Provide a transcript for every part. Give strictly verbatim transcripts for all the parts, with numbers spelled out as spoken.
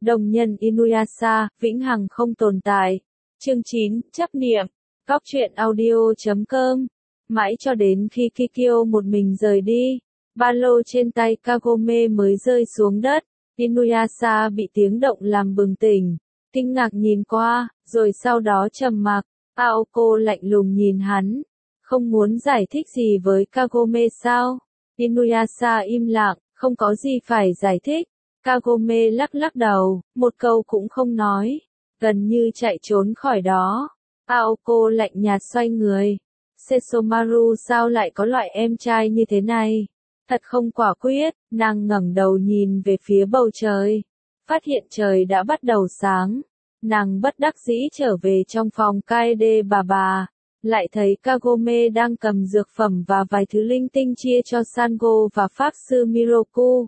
Đồng nhân Inuyasha, vĩnh hằng không tồn tại. Chương chín, chấp niệm. Góc truyện audio chấm com. Mãi cho đến khi Kikyo một mình rời đi, ba lô trên tay Kagome mới rơi xuống đất. Inuyasha bị tiếng động làm bừng tỉnh, kinh ngạc nhìn qua, rồi sau đó trầm mặc. Aoko lạnh lùng nhìn hắn, không muốn giải thích gì với Kagome sao? Inuyasha im lặng, không có gì phải giải thích. Kagome lắc lắc đầu, một câu cũng không nói, gần như chạy trốn khỏi đó. Aoko lạnh nhạt xoay người. Sesomaru sao lại có loại em trai như thế này? Thật không quả quyết. Nàng ngẩng đầu nhìn về phía bầu trời, phát hiện trời đã bắt đầu sáng. Nàng bất đắc dĩ trở về trong phòng Kaede bà bà, lại thấy Kagome đang cầm dược phẩm và vài thứ linh tinh chia cho Sango và Pháp sư Miroku.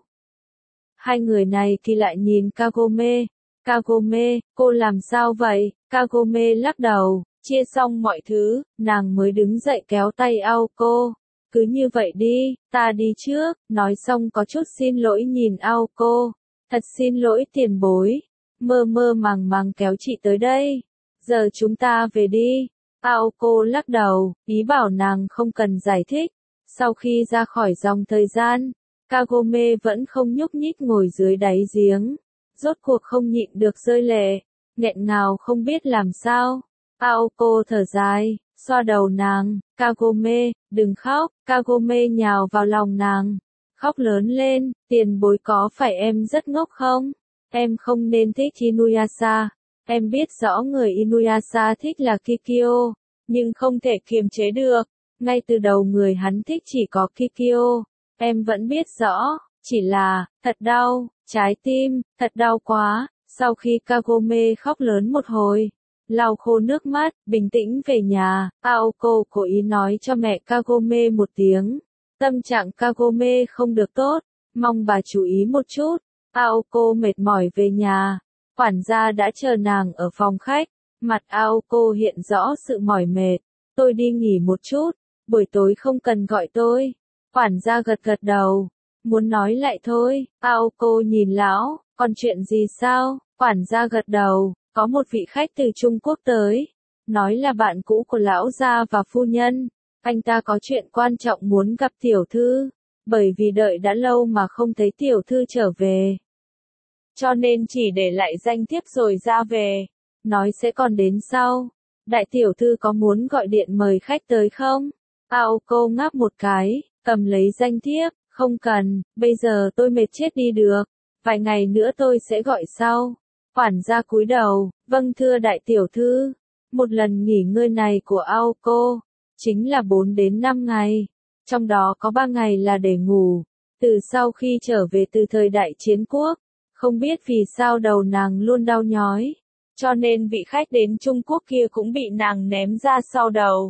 Hai người này thì lại nhìn Kagome. Kagome, cô làm sao vậy? Kagome lắc đầu, chia xong mọi thứ, nàng mới đứng dậy kéo tay Aoko. Cứ như vậy đi, ta đi trước. Nói xong có chút xin lỗi nhìn Aoko. Thật xin lỗi tiền bối. Mơ mơ màng màng kéo chị tới đây. Giờ chúng ta về đi. Aoko lắc đầu, ý bảo nàng không cần giải thích. Sau khi ra khỏi dòng thời gian, Kagome vẫn không nhúc nhích ngồi dưới đáy giếng. Rốt cuộc không nhịn được rơi lệ, nghẹn ngào không biết làm sao. Aoko thở dài, xoa đầu nàng. Kagome, đừng khóc. Kagome nhào vào lòng nàng, khóc lớn lên. Tiền bối, có phải em rất ngốc không? Em không nên thích Inuyasha. Em biết rõ người Inuyasha thích là Kikyo, nhưng không thể kiềm chế được. Ngay từ đầu người hắn thích chỉ có Kikyo. Em vẫn biết rõ, chỉ là, thật đau, trái tim, thật đau quá. Sau khi Kagome khóc lớn một hồi, lau khô nước mắt, bình tĩnh về nhà, Aoko cố ý nói cho mẹ Kagome một tiếng. Tâm trạng Kagome không được tốt, mong bà chú ý một chút. Aoko mệt mỏi về nhà, quản gia đã chờ nàng ở phòng khách. Mặt Aoko hiện rõ sự mỏi mệt. Tôi đi nghỉ một chút, buổi tối không cần gọi tôi. Quản gia gật gật đầu, muốn nói lại thôi. Aoko nhìn lão, còn chuyện gì sao? Quản gia gật đầu, có một vị khách từ Trung Quốc tới, nói là bạn cũ của lão gia và phu nhân. Anh ta có chuyện quan trọng muốn gặp tiểu thư, bởi vì đợi đã lâu mà không thấy tiểu thư trở về, cho nên chỉ để lại danh thiếp rồi ra về, nói sẽ còn đến sau. Đại tiểu thư có muốn gọi điện mời khách tới không? Aoko ngáp một cái, cầm lấy danh thiếp. Không cần, bây giờ tôi mệt chết đi được, vài ngày nữa tôi sẽ gọi sau. Quản gia cúi đầu, vâng thưa đại tiểu thư. Một lần nghỉ ngơi này của Aoko chính là bốn đến năm ngày, trong đó có ba ngày là để ngủ. Từ sau khi trở về từ thời đại chiến quốc, không biết vì sao đầu nàng luôn đau nhói, cho nên vị khách đến Trung Quốc kia cũng bị nàng ném ra sau đầu.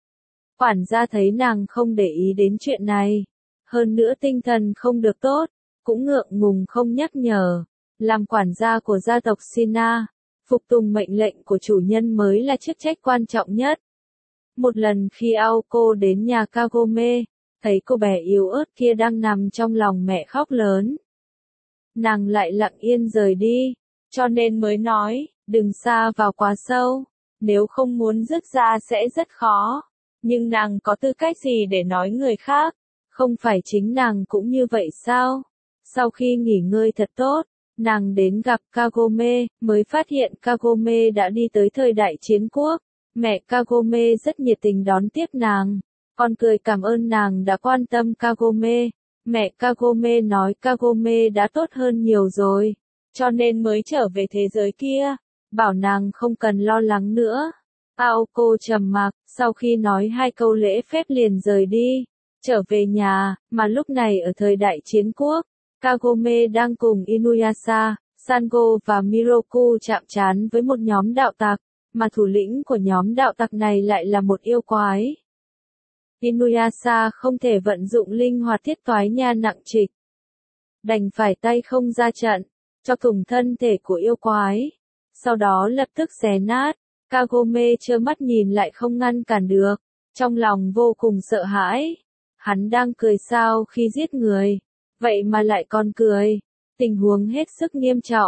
Quản gia thấy nàng không để ý đến chuyện này, hơn nữa tinh thần không được tốt, cũng ngượng ngùng không nhắc nhở. Làm quản gia của gia tộc Sina, phục tùng mệnh lệnh của chủ nhân mới là chức trách quan trọng nhất. Một lần khi Aoko đến nhà Kagome, thấy cô bé yếu ớt kia đang nằm trong lòng mẹ khóc lớn. Nàng lại lặng yên rời đi, cho nên mới nói, đừng sa vào quá sâu, nếu không muốn dứt ra sẽ rất khó. Nhưng nàng có tư cách gì để nói người khác? Không phải chính nàng cũng như vậy sao? Sau khi nghỉ ngơi thật tốt, nàng đến gặp Kagome, mới phát hiện Kagome đã đi tới thời đại chiến quốc. Mẹ Kagome rất nhiệt tình đón tiếp nàng, còn cười cảm ơn nàng đã quan tâm Kagome. Mẹ Kagome nói Kagome đã tốt hơn nhiều rồi, cho nên mới trở về thế giới kia, bảo nàng không cần lo lắng nữa. Aoko trầm mặc, sau khi nói hai câu lễ phép liền rời đi, trở về nhà, mà lúc này ở thời đại chiến quốc, Kagome đang cùng Inuyasha, Sango và Miroku chạm trán với một nhóm đạo tặc, mà thủ lĩnh của nhóm đạo tặc này lại là một yêu quái. Inuyasha không thể vận dụng linh hoạt thiết toái nha nặng trịch, đành phải tay không ra trận, cho cùng thân thể của yêu quái, sau đó lập tức xé nát. Kagome trơ mắt nhìn lại không ngăn cản được, trong lòng vô cùng sợ hãi. Hắn đang cười sao khi giết người, vậy mà lại còn cười, tình huống hết sức nghiêm trọng.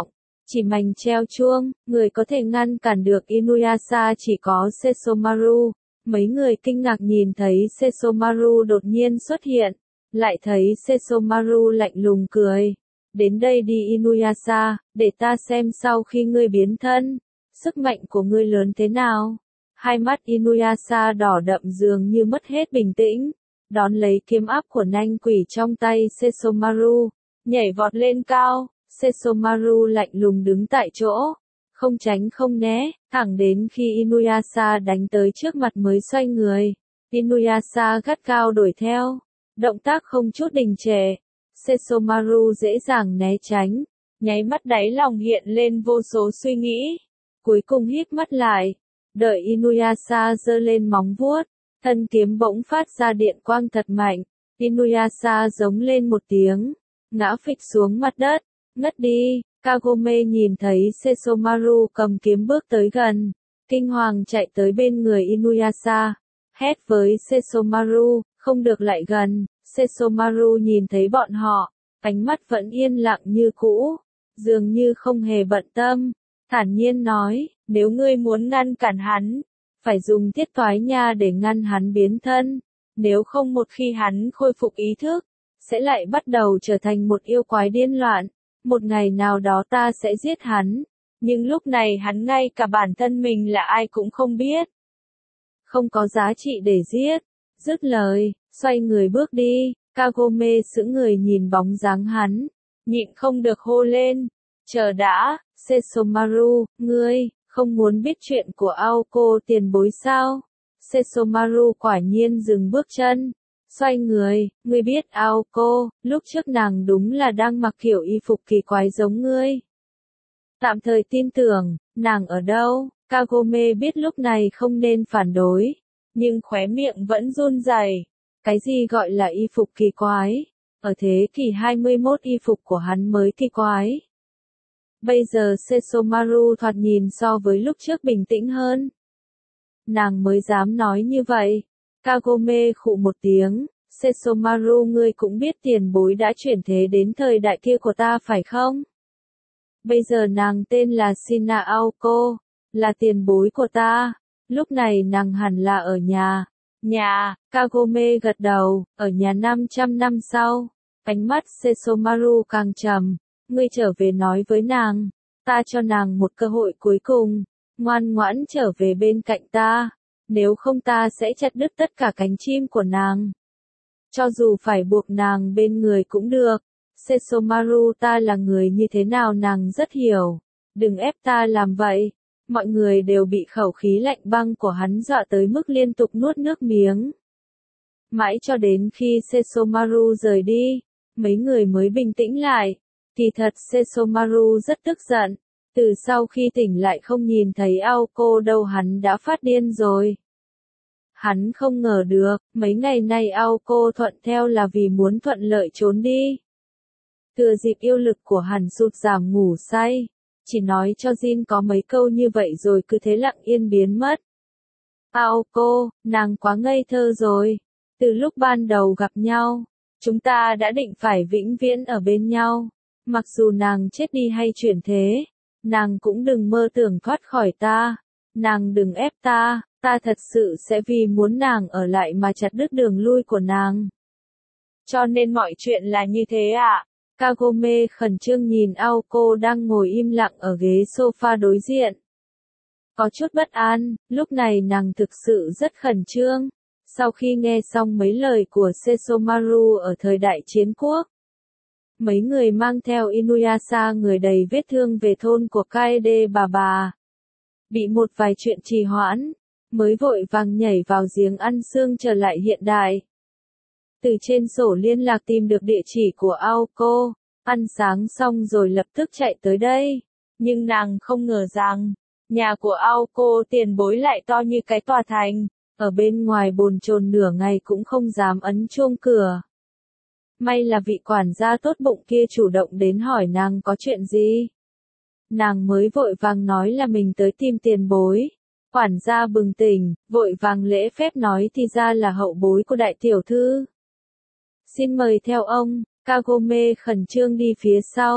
Chỉ mảnh treo chuông, người có thể ngăn cản được Inuyasha chỉ có Sesomaru. Mấy người kinh ngạc nhìn thấy Sesomaru đột nhiên xuất hiện, lại thấy Sesomaru lạnh lùng cười. Đến đây đi Inuyasha, để ta xem sau khi ngươi biến thân, sức mạnh của ngươi lớn thế nào. Hai mắt Inuyasha đỏ đậm dường như mất hết bình tĩnh, đón lấy kiếm áp của nanh quỷ trong tay Sesomaru, nhảy vọt lên cao. Sesomaru lạnh lùng đứng tại chỗ, không tránh không né, thẳng đến khi Inuyasha đánh tới trước mặt mới xoay người. Inuyasha gắt gao đuổi theo, động tác không chút đình trệ. Sesomaru dễ dàng né tránh, nháy mắt đáy lòng hiện lên vô số suy nghĩ. Cuối cùng híp mắt lại, đợi Inuyasha giơ lên móng vuốt, thân kiếm bỗng phát ra điện quang thật mạnh. Inuyasha giống lên một tiếng, ngã phịch xuống mặt đất, ngất đi. Kagome nhìn thấy Sesomaru cầm kiếm bước tới gần, kinh hoàng chạy tới bên người Inuyasha, hét với Sesomaru, không được lại gần. Sesomaru nhìn thấy bọn họ, ánh mắt vẫn yên lặng như cũ, dường như không hề bận tâm, thản nhiên nói, nếu ngươi muốn ngăn cản hắn, phải dùng thiết toái nha để ngăn hắn biến thân, nếu không một khi hắn khôi phục ý thức, sẽ lại bắt đầu trở thành một yêu quái điên loạn. Một ngày nào đó ta sẽ giết hắn, nhưng lúc này hắn ngay cả bản thân mình là ai cũng không biết. Không có giá trị để giết. Dứt lời, xoay người bước đi, Kagome sững người nhìn bóng dáng hắn, nhịn không được hô lên. Chờ đã, Sesomaru, ngươi, không muốn biết chuyện của Aoko tiền bối sao? Sesomaru quả nhiên dừng bước chân. Xoay người, ngươi biết Aoko, lúc trước nàng đúng là đang mặc kiểu y phục kỳ quái giống ngươi. Tạm thời tin tưởng, nàng ở đâu? Kagome biết lúc này không nên phản đối, nhưng khóe miệng vẫn run rẩy. Cái gì gọi là y phục kỳ quái? Ở thế kỷ hai mươi mốt y phục của hắn mới kỳ quái. Bây giờ Sesomaru thoạt nhìn so với lúc trước bình tĩnh hơn. Nàng mới dám nói như vậy. Kagome khụ một tiếng, Sesomaru ngươi cũng biết tiền bối đã chuyển thế đến thời đại kia của ta phải không? Bây giờ nàng tên là Shina Aoko, là tiền bối của ta, lúc này nàng hẳn là ở nhà. Nhà, Kagome gật đầu, ở nhà năm trăm năm sau, ánh mắt Sesomaru càng trầm, ngươi trở về nói với nàng, ta cho nàng một cơ hội cuối cùng, ngoan ngoãn trở về bên cạnh ta. Nếu không ta sẽ chặt đứt tất cả cánh chim của nàng. Cho dù phải buộc nàng bên người cũng được. Sesomaru ta là người như thế nào nàng rất hiểu. Đừng ép ta làm vậy. Mọi người đều bị khẩu khí lạnh băng của hắn dọa tới mức liên tục nuốt nước miếng. Mãi cho đến khi Sesomaru rời đi, mấy người mới bình tĩnh lại. Kỳ thật Sesomaru rất tức giận. Từ sau khi tỉnh lại không nhìn thấy Aoko đâu hắn đã phát điên rồi. Hắn không ngờ được, mấy ngày nay Aoko thuận theo là vì muốn thuận lợi trốn đi. Thừa dịp yêu lực của hắn sụt giảm ngủ say, chỉ nói cho Jin có mấy câu như vậy rồi cứ thế lặng yên biến mất. Aoko, nàng quá ngây thơ rồi. Từ lúc ban đầu gặp nhau, chúng ta đã định phải vĩnh viễn ở bên nhau. Mặc dù nàng chết đi hay chuyển thế, nàng cũng đừng mơ tưởng thoát khỏi ta. Nàng đừng ép ta, ta thật sự sẽ vì muốn nàng ở lại mà chặt đứt đường lui của nàng. Cho nên mọi chuyện là như thế ạ. À? Kagome khẩn trương nhìn Aoko đang ngồi im lặng ở ghế sofa đối diện. Có chút bất an, lúc này nàng thực sự rất khẩn trương. Sau khi nghe xong mấy lời của Sesomaru ở thời đại chiến quốc, mấy người mang theo Inuyasha người đầy vết thương về thôn của Kaede bà bà. Bị một vài chuyện trì hoãn, mới vội vàng nhảy vào giếng ăn xương trở lại hiện đại. Từ trên sổ liên lạc tìm được địa chỉ của Aoko, ăn sáng xong rồi lập tức chạy tới đây. Nhưng nàng không ngờ rằng, nhà của Aoko tiền bối lại to như cái tòa thành, ở bên ngoài bồn chồn nửa ngày cũng không dám ấn chuông cửa. May là vị quản gia tốt bụng kia chủ động đến hỏi nàng có chuyện gì. Nàng mới vội vàng nói là mình tới tìm tiền bối. Quản gia bừng tỉnh, vội vàng lễ phép nói thì ra là hậu bối của đại tiểu thư. Xin mời theo ông. Kagome khẩn trương đi phía sau.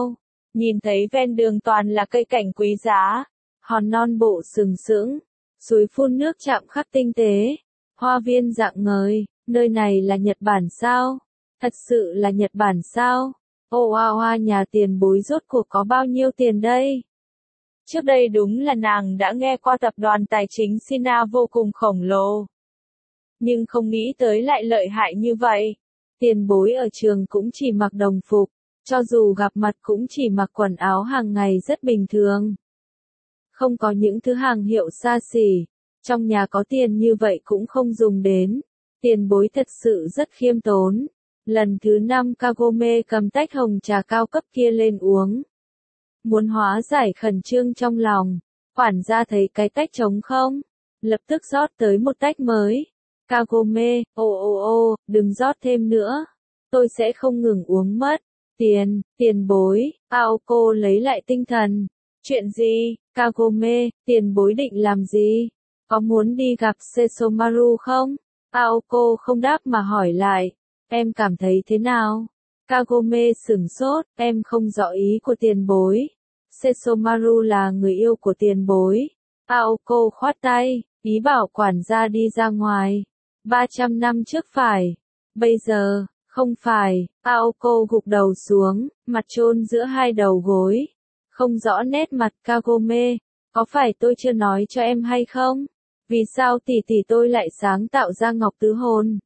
Nhìn thấy ven đường toàn là cây cảnh quý giá, hòn non bộ sừng sững, suối phun nước chạm khắc tinh tế, hoa viên rạng ngời, nơi này là Nhật Bản sao? Thật sự là Nhật Bản sao? Ô hoa hoa nhà tiền bối rốt cuộc có bao nhiêu tiền đây? Trước đây đúng là nàng đã nghe qua tập đoàn tài chính Sina vô cùng khổng lồ. Nhưng không nghĩ tới lại lợi hại như vậy. Tiền bối ở trường cũng chỉ mặc đồng phục, cho dù gặp mặt cũng chỉ mặc quần áo hàng ngày rất bình thường. Không có những thứ hàng hiệu xa xỉ, trong nhà có tiền như vậy cũng không dùng đến. Tiền bối thật sự rất khiêm tốn. Lần thứ năm Kagome cầm tách hồng trà cao cấp kia lên uống. Muốn hóa giải khẩn trương trong lòng, quản gia thấy cái tách trống không, lập tức rót tới một tách mới. Kagome, ô ô ô, đừng rót thêm nữa, tôi sẽ không ngừng uống mất. Tiền, tiền bối, Aoko lấy lại tinh thần. Chuyện gì, Kagome, tiền bối định làm gì? Có muốn đi gặp Sesomaru không? Aoko không đáp mà hỏi lại, em cảm thấy thế nào? Kagome sửng sốt, em không rõ ý của tiền bối. Sesomaru là người yêu của tiền bối. Aoko khoát tay, ý bảo quản gia đi ra ngoài. ba trăm năm trước phải. Bây giờ, không phải. Aoko gục đầu xuống, mặt chôn giữa hai đầu gối. Không rõ nét mặt Kagome. Có phải tôi chưa nói cho em hay không? Vì sao tỷ tỷ tôi lại sáng tạo ra ngọc tứ hồn?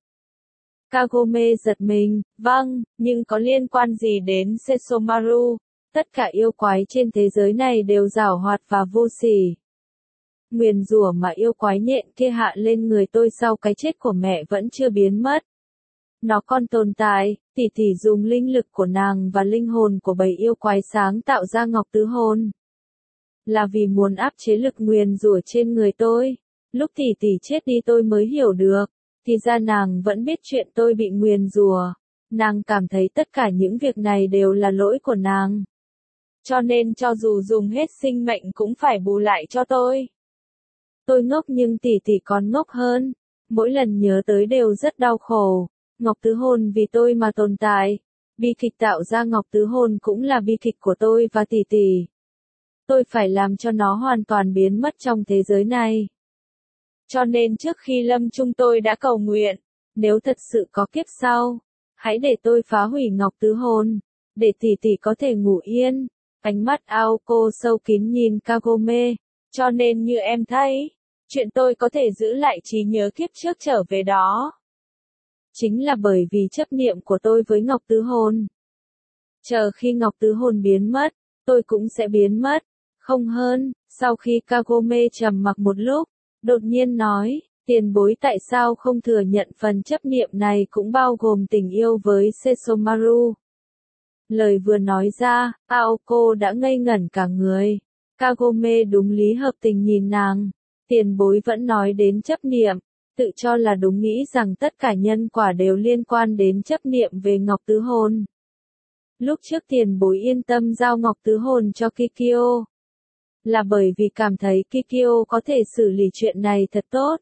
Kagome giật mình, vâng, nhưng có liên quan gì đến Sesomaru? Tất cả yêu quái trên thế giới này đều giảo hoạt và vô sỉ. Nguyền rủa mà yêu quái nhện kia hạ lên người tôi sau cái chết của mẹ vẫn chưa biến mất. Nó còn tồn tại, tỷ tỷ dùng linh lực của nàng và linh hồn của bầy yêu quái sáng tạo ra ngọc tứ hồn. Là vì muốn áp chế lực nguyền rủa trên người tôi. Lúc tỷ tỷ chết đi tôi mới hiểu được, thì ra nàng vẫn biết chuyện tôi bị nguyền rủa. Nàng cảm thấy tất cả những việc này đều là lỗi của nàng. Cho nên cho dù dùng hết sinh mệnh cũng phải bù lại cho tôi. Tôi ngốc nhưng tỷ tỷ còn ngốc hơn. Mỗi lần nhớ tới đều rất đau khổ. Ngọc tứ hồn vì tôi mà tồn tại. Bi kịch tạo ra ngọc tứ hồn cũng là bi kịch của tôi và tỷ tỷ. Tôi phải làm cho nó hoàn toàn biến mất trong thế giới này. Cho nên trước khi lâm chung tôi đã cầu nguyện, nếu thật sự có kiếp sau, hãy để tôi phá hủy ngọc tứ hồn, để tỷ tỷ có thể ngủ yên. Ánh mắt Aoko sâu kín nhìn Kagome, cho nên như em thấy, chuyện tôi có thể giữ lại trí nhớ kiếp trước trở về đó. Chính là bởi vì chấp niệm của tôi với ngọc tứ hồn. Chờ khi ngọc tứ hồn biến mất, tôi cũng sẽ biến mất, không hơn. Sau khi Kagome trầm mặc một lúc, đột nhiên nói, tiền bối tại sao không thừa nhận phần chấp niệm này cũng bao gồm tình yêu với Sesomaru. Lời vừa nói ra, Aoko đã ngây ngẩn cả người. Kagome đúng lý hợp tình nhìn nàng. Tiền bối vẫn nói đến chấp niệm, tự cho là đúng nghĩ rằng tất cả nhân quả đều liên quan đến chấp niệm về ngọc tứ hồn. Lúc trước tiền bối yên tâm giao ngọc tứ hồn cho Kikyo. Là bởi vì cảm thấy Kikyo có thể xử lý chuyện này thật tốt.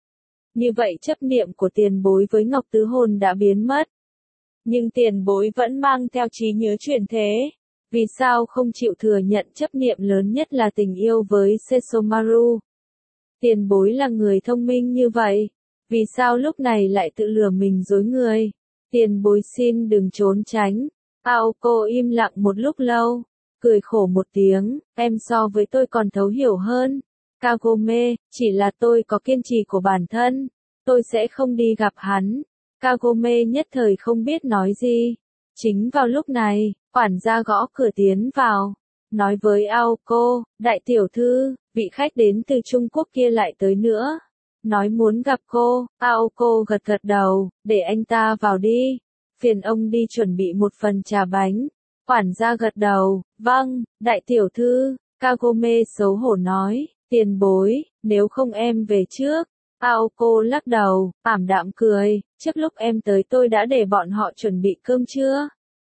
Như vậy chấp niệm của tiền bối với ngọc tứ hồn đã biến mất. Nhưng tiền bối vẫn mang theo trí nhớ chuyển thế. Vì sao không chịu thừa nhận chấp niệm lớn nhất là tình yêu với Sesomaru? Tiền bối là người thông minh như vậy. Vì sao lúc này lại tự lừa mình dối người? Tiền bối xin đừng trốn tránh. Aoko im lặng một lúc lâu. Cười khổ một tiếng, em so với tôi còn thấu hiểu hơn. Kagome, chỉ là tôi có kiên trì của bản thân. Tôi sẽ không đi gặp hắn. Kagome nhất thời không biết nói gì. Chính vào lúc này, quản gia gõ cửa tiến vào. Nói với Aoko, đại tiểu thư, vị khách đến từ Trung Quốc kia lại tới nữa. Nói muốn gặp cô. Aoko gật gật đầu, để anh ta vào đi. Phiền ông đi chuẩn bị một phần trà bánh. Quản gia gật đầu, vâng, đại tiểu thư. Kagome xấu hổ nói, tiền bối, nếu không em về trước. Aoko lắc đầu, ảm đạm cười, trước lúc em tới tôi đã để bọn họ chuẩn bị cơm trưa.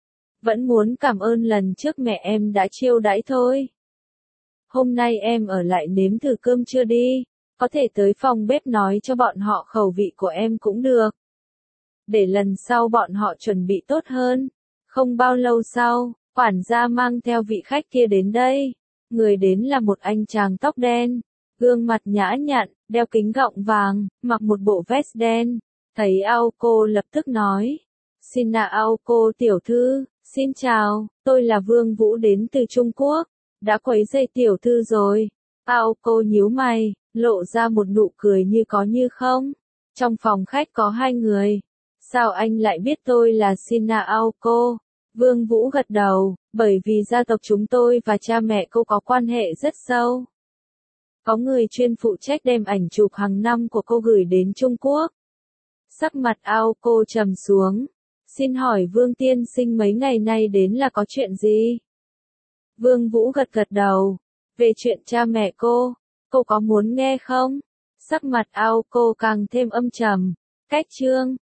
Vẫn muốn cảm ơn lần trước mẹ em đã chiêu đãi thôi. Hôm nay em ở lại nếm thử cơm trưa đi, có thể tới phòng bếp nói cho bọn họ khẩu vị của em cũng được. Để lần sau bọn họ chuẩn bị tốt hơn. Không bao lâu sau, Quản gia mang theo vị khách kia đến đây. Người đến là một anh chàng tóc đen, gương mặt nhã nhặn, đeo kính gọng vàng, mặc một bộ vest đen. Thấy Aoko lập tức nói. Xin là Aoko tiểu thư, xin chào, tôi là Vương Vũ đến từ Trung Quốc. Đã quấy rầy tiểu thư rồi. Aoko nhíu mày, lộ ra một nụ cười như có như không. Trong phòng khách có hai người. Sao anh lại biết tôi là Sina Aoko? Vương Vũ gật đầu, bởi vì gia tộc chúng tôi và cha mẹ cô có quan hệ rất sâu. Có người chuyên phụ trách đem ảnh chụp hàng năm của cô gửi đến Trung Quốc. Sắc mặt Aoko trầm xuống. Xin hỏi Vương tiên sinh mấy ngày nay đến là có chuyện gì? Vương Vũ gật gật đầu. Về chuyện cha mẹ cô, cô có muốn nghe không? Sắc mặt Aoko càng thêm âm trầm. Cách chương